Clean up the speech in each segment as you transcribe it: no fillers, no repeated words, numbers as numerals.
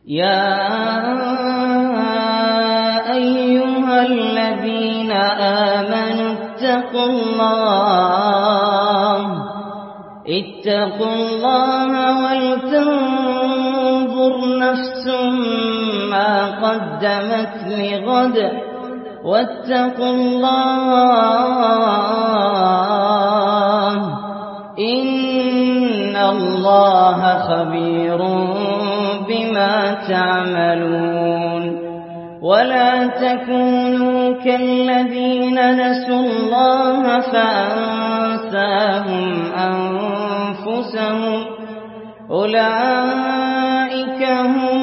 يا أيها الذين آمنوا اتقوا الله ولتنظر نفس ما قدمت لغد واتقوا الله إن الله خبير بما تعملون ولا تكونوا كالذين نسوا الله فأنساهم أنفسهم أولئك هم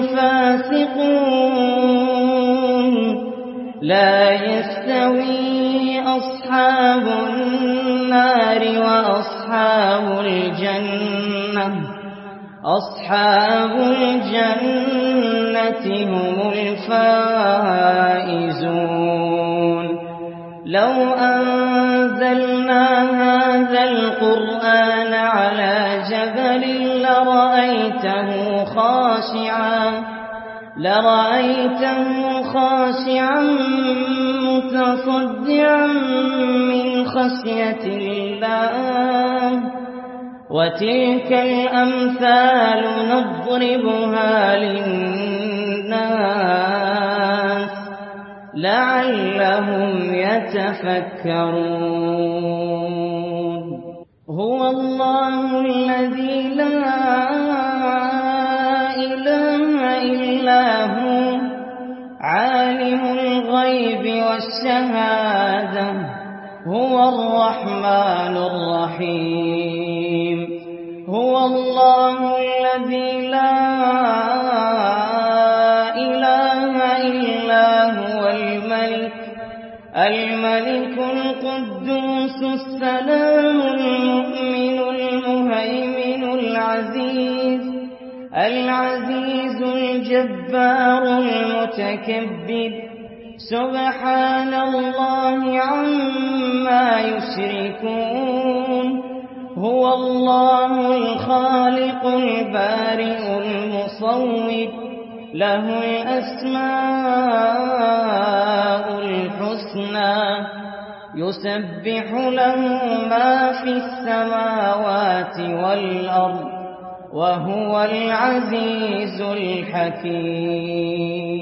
الفاسقون لا يستوي أصحاب النار وأصحاب الجنة هم الفائزون لو أنزلنا هذا القرآن على جبل لرأيته خاشعا متصدعا من خشية الله وتلك الأمثال نضربها للناس لعلهم يتفكرون هو الله الذي لا إله إلا هو عالم الغيب والشهادة هو الرحمن الرحيم هو الله الذي لا إله إلا هو الملك القدوس السلام المؤمن المهيمن العزيز الجبار المتكبر سبحان الله عما يشركون هو الله الخالق البارئ المصور له الأسماء الحسنى يسبح له ما في السماوات والأرض وهو العزيز الحكيم